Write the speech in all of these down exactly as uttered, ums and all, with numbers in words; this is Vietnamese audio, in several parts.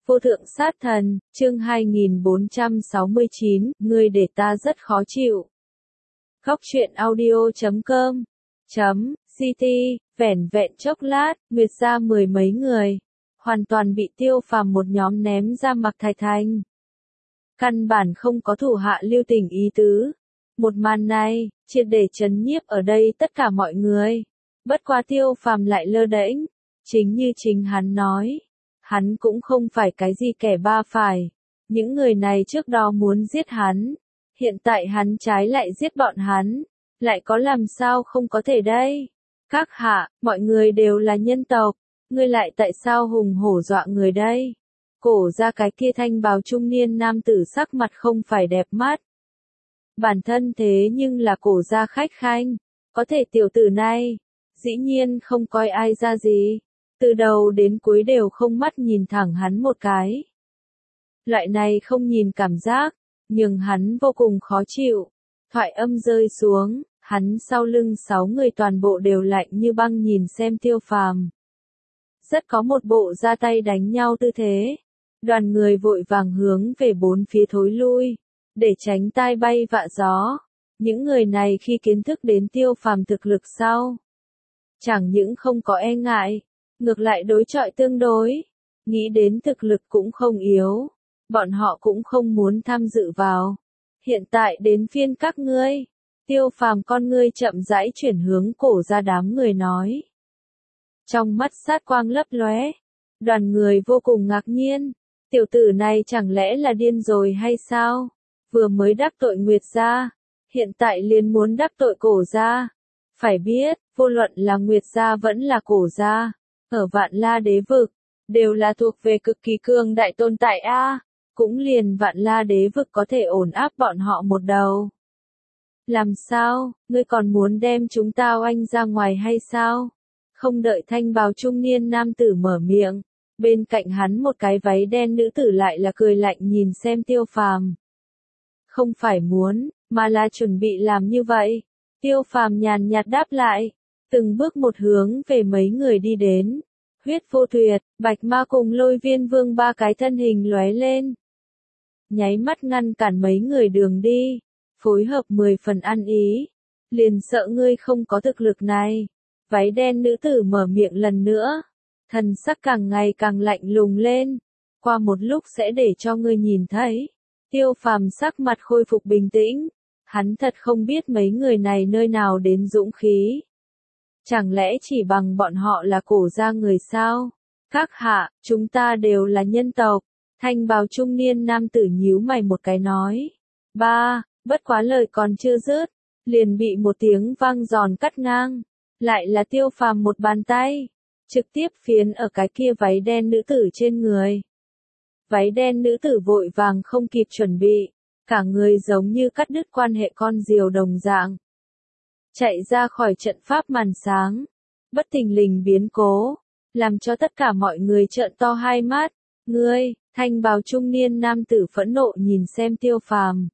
Vô thượng sát thần, chương hai nghìn bốn trăm sáu mươi chín, ngươi để ta rất khó chịu. Góc truyện audio chấm com chấm ct, vẻn vẹn chốc lát, Nguyệt gia mười mấy người, hoàn toàn bị Tiêu Phàm một nhóm ném ra Mạc Thạch Thành. Căn bản không có thủ hạ lưu tình ý tứ. Một màn này, triệt để chấn nhiếp ở đây tất cả mọi người. Bất quá Tiêu Phàm lại lơ đễnh, chính như chính hắn nói. Hắn cũng không phải cái gì kẻ ba phải. Những người này trước đó muốn giết hắn. Hiện tại hắn trái lại giết bọn hắn. Lại có làm sao không có thể đây? Các hạ, mọi người đều là nhân tộc. Ngươi lại tại sao hùng hổ dọa người đây? Cổ ra cái kia thanh bào trung niên nam tử sắc mặt không phải đẹp mắt. Bản thân thế nhưng là cổ ra khách khanh. Có thể tiểu tử này, dĩ nhiên không coi ai ra gì. Từ đầu đến cuối đều không mắt nhìn thẳng hắn một cái. Loại này không nhìn cảm giác, nhưng hắn vô cùng khó chịu. Thoại âm rơi xuống, hắn sau lưng sáu người toàn bộ đều lạnh như băng nhìn xem Tiêu Phàm. Rất có một bộ ra tay đánh nhau tư thế. Đoàn người vội vàng hướng về bốn phía thối lui, để tránh tai bay vạ gió. Những người này khi kiến thức đến Tiêu Phàm thực lực sau, chẳng những không có e ngại, ngược lại đối chọi tương đối, nghĩ đến thực lực cũng không yếu, bọn họ cũng không muốn tham dự vào. Hiện tại đến phiên các ngươi. Tiêu Phàm con ngươi chậm rãi chuyển hướng cổ ra đám người nói. Trong mắt sát quang lấp lóe, đoàn người vô cùng ngạc nhiên, tiểu tử này chẳng lẽ là điên rồi hay sao? Vừa mới đắc tội Nguyệt gia, hiện tại liền muốn đắc tội cổ gia. Phải biết, vô luận là Nguyệt gia vẫn là cổ gia, ở Vạn La Đế vực, đều là thuộc về cực kỳ cường đại tồn tại a, cũng liền Vạn La Đế vực có thể ổn áp bọn họ một đầu. Làm sao, ngươi còn muốn đem chúng ta oanh ra ngoài hay sao? Không đợi thanh bào trung niên nam tử mở miệng, bên cạnh hắn một cái váy đen nữ tử lại là cười lạnh nhìn xem Tiêu Phàm. Không phải muốn, mà là chuẩn bị làm như vậy. Tiêu Phàm nhàn nhạt đáp lại, từng bước một hướng về mấy người đi đến. Huyết vô tuyệt, Bạch Ma cùng Lôi Viên Vương ba cái thân hình lóe lên, nháy mắt ngăn cản mấy người đường đi, phối hợp mười phần ăn ý. Liền sợ ngươi không có thực lực này. Váy đen nữ tử mở miệng lần nữa, thần sắc càng ngày càng lạnh lùng lên. Qua một lúc sẽ để cho ngươi nhìn thấy. Tiêu Phàm sắc mặt khôi phục bình tĩnh. Hắn thật không biết mấy người này nơi nào đến dũng khí. Chẳng lẽ chỉ bằng bọn họ là cổ gia người sao? Các hạ, chúng ta đều là nhân tộc. Thanh bào trung niên nam tử nhíu mày một cái nói. Ba, bất quá lời còn chưa dứt, liền bị một tiếng vang giòn cắt ngang. Lại là Tiêu Phàm một bàn tay, trực tiếp phiến ở cái kia váy đen nữ tử trên người. Váy đen nữ tử vội vàng không kịp chuẩn bị, cả người giống như cắt đứt quan hệ con diều đồng dạng. Chạy ra khỏi trận pháp màn sáng, bất thình lình biến cố, làm cho tất cả mọi người trợn to hai mắt. Ngươi, thanh bào trung niên nam tử phẫn nộ nhìn xem Tiêu Phàm.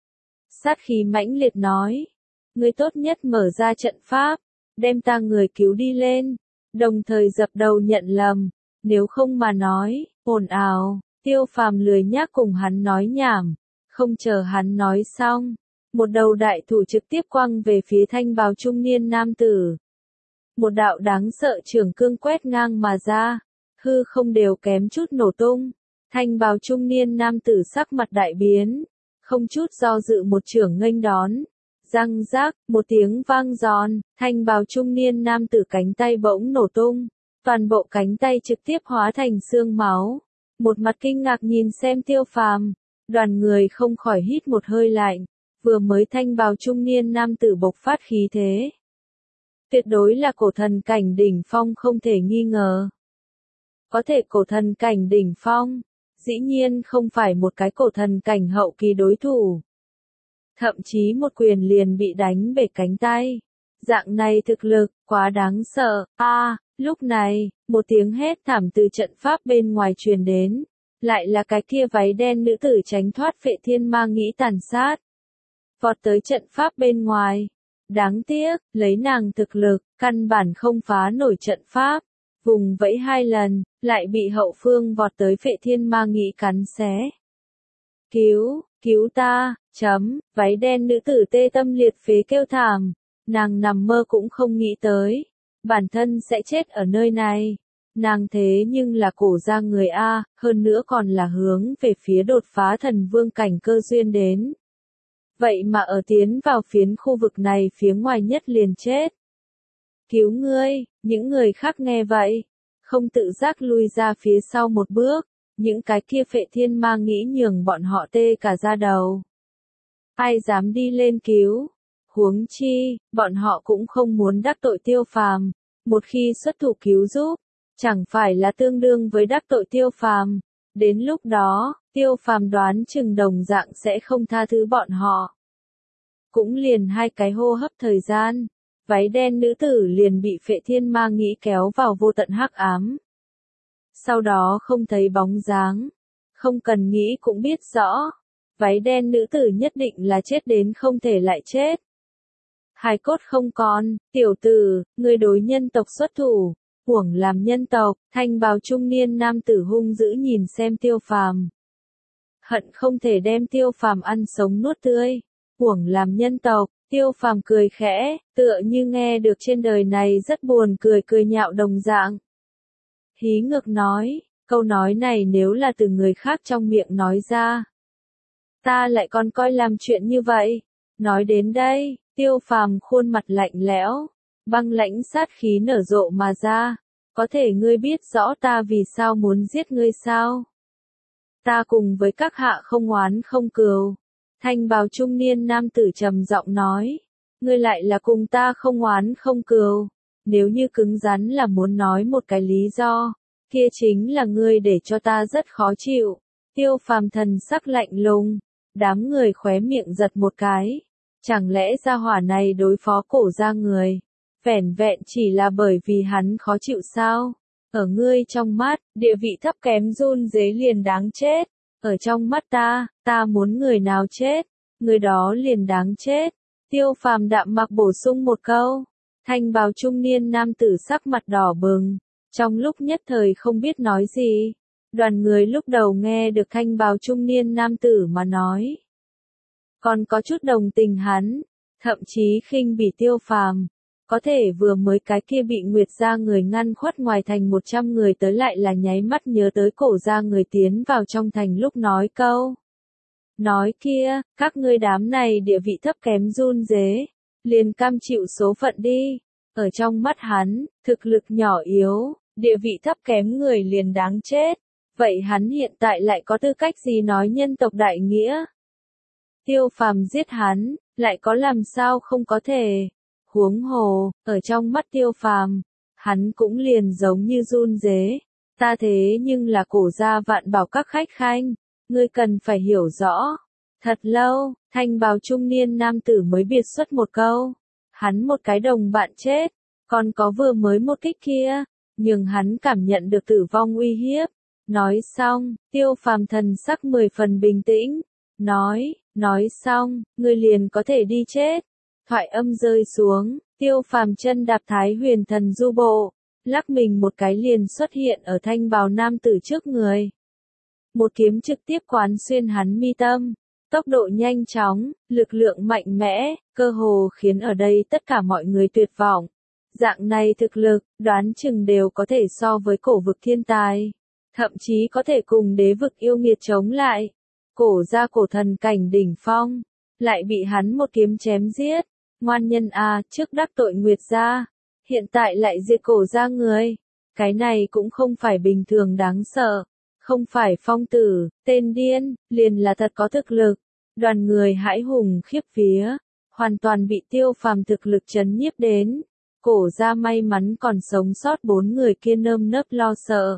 Sát khí mãnh liệt nói, ngươi tốt nhất mở ra trận pháp, đem ta người cứu đi lên, đồng thời dập đầu nhận lầm, nếu không mà nói, ồn ào. Tiêu Phàm lười nhác cùng hắn nói nhảm, không chờ hắn nói xong, một đầu đại thủ trực tiếp quăng về phía thanh bào trung niên nam tử. Một đạo đáng sợ trường cương quét ngang mà ra, hư không đều kém chút nổ tung. Thanh bào trung niên nam tử sắc mặt đại biến, không chút do dự một chưởng nghênh đón. Răng rác, một tiếng vang giòn, thanh bào trung niên nam tử cánh tay bỗng nổ tung, toàn bộ cánh tay trực tiếp hóa thành xương máu. Một mặt kinh ngạc nhìn xem Tiêu Phàm, đoàn người không khỏi hít một hơi lạnh, vừa mới thanh bào trung niên nam tử bộc phát khí thế. Tuyệt đối là cổ thần cảnh đỉnh phong không thể nghi ngờ. Có thể cổ thần cảnh đỉnh phong, dĩ nhiên không phải một cái cổ thần cảnh hậu kỳ đối thủ. Thậm chí một quyền liền bị đánh bể cánh tay. Dạng này thực lực, quá đáng sợ. A, à, lúc này, một tiếng hét thảm từ trận pháp bên ngoài truyền đến. Lại là cái kia váy đen nữ tử tránh thoát Phệ Thiên Ma nghĩ tàn sát. Vọt tới trận pháp bên ngoài. Đáng tiếc, lấy nàng thực lực, căn bản không phá nổi trận pháp. vùng vẫy hai lần, lại bị hậu phương vọt tới Phệ Thiên Ma Nghĩ cắn xé. Cứu, cứu ta, chấm, váy đen nữ tử tê tâm liệt phế kêu thảm, nàng nằm mơ cũng không nghĩ tới, bản thân sẽ chết ở nơi này. Nàng thế nhưng là cổ gia người A, hơn nữa còn là hướng về phía đột phá thần vương cảnh cơ duyên đến. Vậy mà ở tiến vào phiến khu vực này phía ngoài nhất liền chết. Cứu ngươi, những người khác nghe vậy, không tự giác lui ra phía sau một bước, những cái kia Phệ Thiên Ma Nghĩ nhường bọn họ tê cả da đầu. Ai dám đi lên cứu, huống chi, bọn họ cũng không muốn đắc tội Tiêu Phàm, một khi xuất thủ cứu giúp, chẳng phải là tương đương với đắc tội Tiêu Phàm, đến lúc đó, Tiêu Phàm đoán chừng đồng dạng sẽ không tha thứ bọn họ. Cũng liền hai cái hô hấp thời gian, váy đen nữ tử liền bị Phệ Thiên Ma Nghĩ kéo vào vô tận hắc ám. Sau đó không thấy bóng dáng, không cần nghĩ cũng biết rõ, váy đen nữ tử nhất định là chết đến không thể lại chết. Hài cốt không còn, tiểu tử, người đối nhân tộc xuất thủ, uổng làm nhân tộc, thanh bào trung niên nam tử hung dữ nhìn xem Tiêu Phàm. Hận không thể đem Tiêu Phàm ăn sống nuốt tươi, uổng làm nhân tộc, Tiêu Phàm cười khẽ, tựa như nghe được trên đời này rất buồn cười cười nhạo đồng dạng. Hí ngược nói, câu nói này nếu là từ người khác trong miệng nói ra, ta lại còn coi làm chuyện như vậy. Nói đến đây, Tiêu Phàm khuôn mặt lạnh lẽo, băng lãnh sát khí nở rộ mà ra, có thể ngươi biết rõ ta vì sao muốn giết ngươi sao? Ta cùng với các hạ không oán không cừu. Thanh bào trung niên nam tử trầm giọng nói, ngươi lại là cùng ta không oán không cừu. Nếu như cứng rắn là muốn nói một cái lý do, kia chính là ngươi để cho ta rất khó chịu. Tiêu Phàm thần sắc lạnh lùng, đám người khóe miệng giật một cái. Chẳng lẽ gia hỏa này đối phó cổ gia người, vẻn vẹn chỉ là bởi vì hắn khó chịu sao? Ở ngươi trong mắt, địa vị thấp kém run rế liền đáng chết. Ở trong mắt ta, ta muốn người nào chết, người đó liền đáng chết. Tiêu Phàm đạm mặc bổ sung một câu. Thanh bào trung niên nam tử sắc mặt đỏ bừng, trong lúc nhất thời không biết nói gì. Đoàn người lúc đầu nghe được thanh bào trung niên nam tử mà nói, còn có chút đồng tình hắn, thậm chí khinh bỉ Tiêu Phàm. Có thể vừa mới cái kia bị Nguyệt gia người ngăn khuất ngoài thành một trăm người tới lại là nháy mắt nhớ tới cổ gia người tiến vào trong thành lúc nói câu. Nói kia, các ngươi đám này địa vị thấp kém run rế, liền cam chịu số phận đi. Ở trong mắt hắn, thực lực nhỏ yếu, địa vị thấp kém người liền đáng chết. Vậy hắn hiện tại lại có tư cách gì nói nhân tộc đại nghĩa? Tiêu Phàm giết hắn, lại có làm sao không có thể. Huống hồ, ở trong mắt Tiêu Phàm, hắn cũng liền giống như run rế. Ta thế nhưng là cổ gia vạn bảo các khách khanh, ngươi cần phải hiểu rõ. Thật lâu, thanh bào trung niên nam tử mới biệt xuất một câu. Hắn một cái đồng bạn chết, còn có vừa mới một kích kia, nhưng hắn cảm nhận được tử vong uy hiếp. Nói xong, Tiêu Phàm thần sắc mười phần bình tĩnh. Nói, nói xong, ngươi liền có thể đi chết. Thoại âm rơi xuống, Tiêu Phàm chân đạp Thái Huyền Thần Du Bộ, lắc mình một cái liền xuất hiện ở thanh bào nam tử trước người. Một kiếm trực tiếp quán xuyên hắn mi tâm, tốc độ nhanh chóng, lực lượng mạnh mẽ, cơ hồ khiến ở đây tất cả mọi người tuyệt vọng. Dạng này thực lực, đoán chừng đều có thể so với cổ vực thiên tài, thậm chí có thể cùng đế vực yêu nghiệt chống lại. Cổ gia cổ thần cảnh đỉnh phong, lại bị hắn một kiếm chém giết. Ngoan nhân a, trước đắc tội Nguyệt gia, hiện tại lại diệt cổ gia người. Cái này cũng không phải bình thường đáng sợ, không phải phong tử, tên điên, liền là thật có thực lực. Đoàn người hãi hùng khiếp vía, hoàn toàn bị Tiêu Phàm thực lực chấn nhiếp đến. Cổ gia may mắn còn sống sót bốn người kia nơm nớp lo sợ.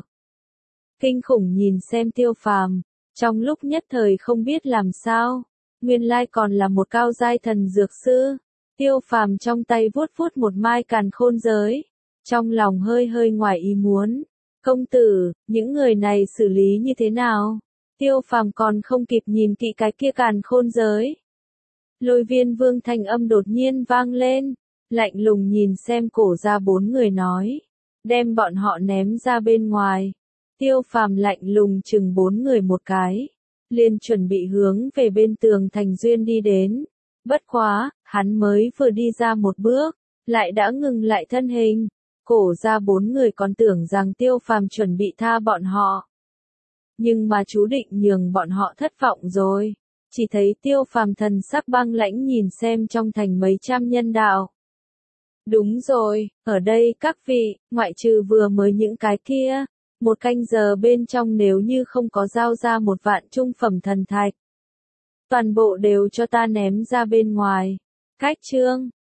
Kinh khủng nhìn xem Tiêu Phàm, trong lúc nhất thời không biết làm sao, nguyên lai còn là một cao giai thần dược sư. Tiêu Phàm trong tay vuốt vuốt một mai càn khôn giới, trong lòng hơi hơi ngoài ý muốn. Công tử, những người này xử lý như thế nào? Tiêu Phàm còn không kịp nhìn kỹ cái kia càn khôn giới. Lôi Viên Vương thanh âm đột nhiên vang lên, lạnh lùng nhìn xem cổ gia bốn người nói. đem bọn họ ném ra bên ngoài. Tiêu Phàm lạnh lùng chừng bốn người một cái, liền chuẩn bị hướng về bên tường thành duyên đi đến. Bất quá, hắn mới vừa đi ra một bước, lại đã ngừng lại thân hình. Cổ ra bốn người còn tưởng rằng Tiêu Phàm chuẩn bị tha bọn họ. Nhưng mà chú định nhường bọn họ thất vọng rồi. Chỉ thấy Tiêu Phàm thần sắc băng lãnh nhìn xem trong thành mấy trăm nhân đạo. Đúng rồi, ở đây các vị, ngoại trừ vừa mới những cái kia, một canh giờ bên trong nếu như không có giao ra một vạn trung phẩm thần thạch, toàn bộ đều cho ta ném ra bên ngoài. Cách chương